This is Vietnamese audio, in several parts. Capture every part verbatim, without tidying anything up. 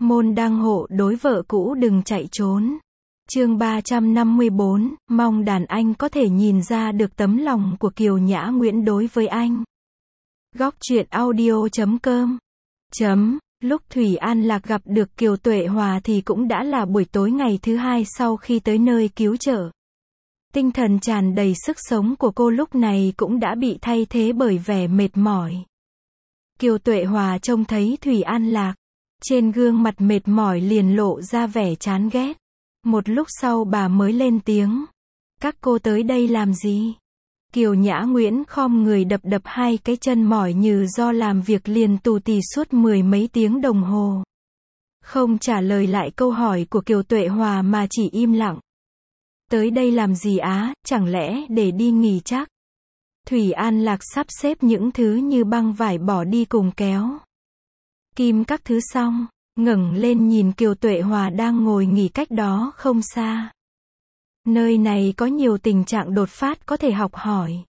Môn đăng hộ đối vợ cũ đừng chạy trốn. Chương ba trăm năm mươi bốn, mong đàn anh có thể nhìn ra được tấm lòng của Kiều Nhã Nguyễn đối với anh. Góc truyện audio chấm com chấm Lúc Thủy An Lạc gặp được Kiều Tuệ Hòa thì cũng đã là buổi tối ngày thứ hai sau khi tới nơi cứu trợ. Tinh thần tràn đầy sức sống của cô lúc này cũng đã bị thay thế bởi vẻ mệt mỏi. Kiều Tuệ Hòa trông thấy Thủy An Lạc, trên gương mặt mệt mỏi liền lộ ra vẻ chán ghét. Một lúc sau bà mới lên tiếng. Các cô tới đây làm gì? Kiều Nhã Nguyễn khom người đập đập hai cái chân mỏi như do làm việc liền tù tì suốt mười mấy tiếng đồng hồ. Không trả lời lại câu hỏi của Kiều Tuệ Hòa mà chỉ im lặng. Tới đây làm gì á, chẳng lẽ để đi nghỉ chắc? Thủy An Lạc sắp xếp những thứ như băng vải bỏ đi cùng kéo kim các thứ xong, ngẩng lên nhìn Kiều Tuệ Hòa đang ngồi nghỉ cách đó không xa. Nơi này có nhiều tình trạng đột phát có thể học hỏi,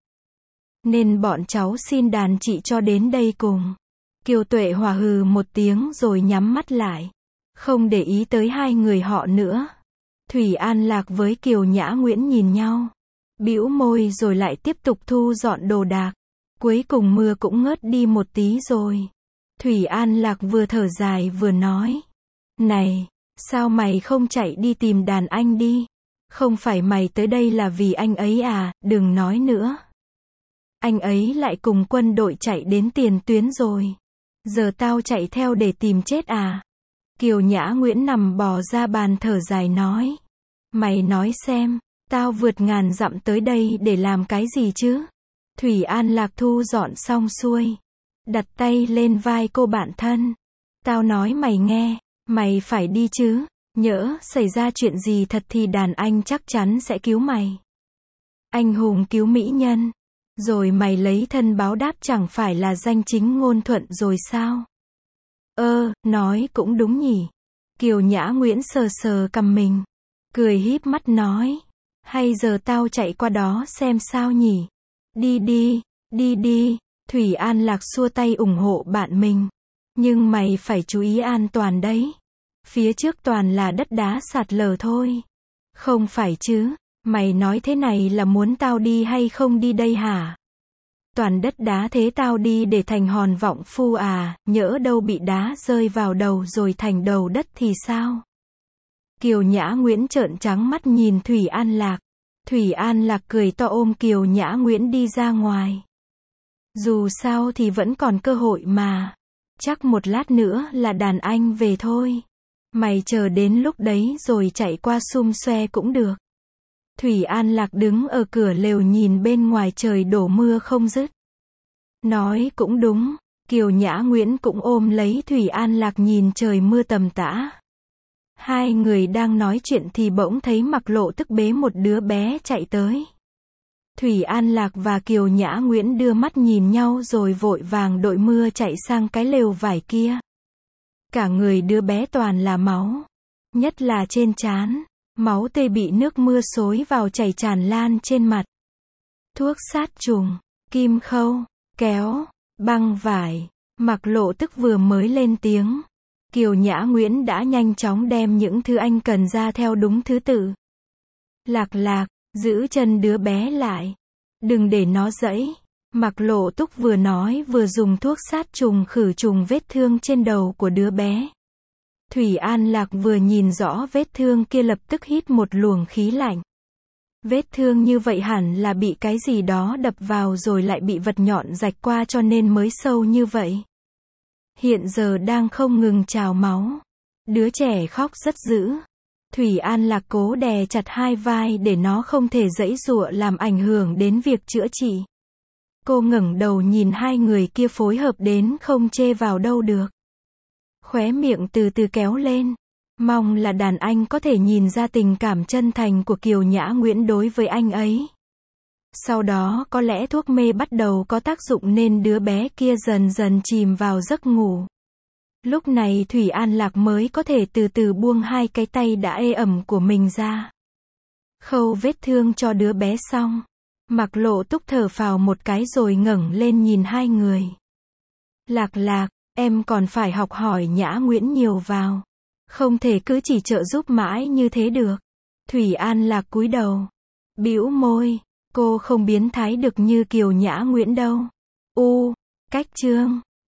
nên bọn cháu xin đàn chị cho đến đây cùng. Kiều Tuệ Hòa hừ một tiếng rồi nhắm mắt lại, không để ý tới hai người họ nữa. Thủy An Lạc với Kiều Nhã Nguyễn nhìn nhau, bĩu môi rồi lại tiếp tục thu dọn đồ đạc. Cuối cùng mưa cũng ngớt đi một tí rồi. Thủy An Lạc vừa thở dài vừa nói. Này, sao mày không chạy đi tìm đàn anh đi? Không phải mày tới đây là vì anh ấy à, đừng nói nữa. Anh ấy lại cùng quân đội chạy đến tiền tuyến rồi. Giờ tao chạy theo để tìm chết à? Kiều Nhã Nguyễn nằm bò ra bàn thở dài nói. Mày nói xem, tao vượt ngàn dặm tới đây để làm cái gì chứ? Thủy An Lạc thu dọn xong xuôi, đặt tay lên vai cô bạn thân. Tao nói mày nghe, mày phải đi chứ, nhỡ xảy ra chuyện gì thật thì đàn anh chắc chắn sẽ cứu mày. Anh hùng cứu mỹ nhân, rồi mày lấy thân báo đáp chẳng phải là danh chính ngôn thuận rồi sao? Ơ, nói cũng đúng nhỉ. Kiều Nhã Nguyễn sờ sờ cằm mình, cười híp mắt nói. Hay giờ tao chạy qua đó xem sao nhỉ? Đi đi, đi đi. Thủy An Lạc xua tay ủng hộ bạn mình. Nhưng mày phải chú ý an toàn đấy. Phía trước toàn là đất đá sạt lở thôi. Không phải chứ, mày nói thế này là muốn tao đi hay không đi đây hả? Toàn đất đá thế tao đi để thành hòn vọng phu à, nhỡ đâu bị đá rơi vào đầu rồi thành đầu đất thì sao? Kiều Nhã Nguyễn trợn trắng mắt nhìn Thủy An Lạc. Thủy An Lạc cười to ôm Kiều Nhã Nguyễn đi ra ngoài. Dù sao thì vẫn còn cơ hội mà. Chắc một lát nữa là đàn anh về thôi. Mày chờ đến lúc đấy rồi chạy qua xum xoe cũng được. Thủy An Lạc đứng ở cửa lều nhìn bên ngoài trời đổ mưa không dứt. Nói cũng đúng, Kiều Nhã Nguyễn cũng ôm lấy Thủy An Lạc nhìn trời mưa tầm tã. Hai người đang nói chuyện thì bỗng thấy Mặc Lộ Tức bế một đứa bé chạy tới. Thủy An Lạc và Kiều Nhã Nguyễn đưa mắt nhìn nhau rồi vội vàng đội mưa chạy sang cái lều vải kia. Cả người đứa bé toàn là máu, nhất là trên trán, máu tê bị nước mưa xối vào chảy tràn lan trên mặt. Thuốc sát trùng, kim khâu, kéo, băng vải. Mặc Lộ Tức vừa mới lên tiếng, Kiều Nhã Nguyễn đã nhanh chóng đem những thứ anh cần ra theo đúng thứ tự. Lạc Lạc, giữ chân đứa bé lại, đừng để nó giãy. Mặc Lộ Túc vừa nói vừa dùng thuốc sát trùng khử trùng vết thương trên đầu của đứa bé. Thủy An Lạc vừa nhìn rõ vết thương kia lập tức hít một luồng khí lạnh. Vết thương như vậy hẳn là bị cái gì đó đập vào rồi lại bị vật nhọn rạch qua cho nên mới sâu như vậy. Hiện giờ đang không ngừng trào máu. Đứa trẻ khóc rất dữ. Thủy An Lạc cố đè chặt hai vai để nó không thể giãy giụa làm ảnh hưởng đến việc chữa trị. Cô ngẩng đầu nhìn hai người kia phối hợp đến không chê vào đâu được. Khóe miệng từ từ kéo lên. Mong là đàn anh có thể nhìn ra tình cảm chân thành của Kiều Nhã Nguyễn đối với anh ấy. Sau đó có lẽ thuốc mê bắt đầu có tác dụng nên đứa bé kia dần dần chìm vào giấc ngủ. Lúc này Thủy An Lạc mới có thể từ từ buông hai cái tay đã ê ẩm của mình ra. Khâu vết thương cho đứa bé xong, Mặc Lộ Túc thở phào một cái rồi ngẩng lên nhìn hai người. Lạc Lạc, em còn phải học hỏi Nhã Nguyễn nhiều vào. Không thể cứ chỉ trợ giúp mãi như thế được. Thủy An Lạc cúi đầu, bĩu môi, cô không biến thái được như Kiều Nhã Nguyễn đâu. U, cách chương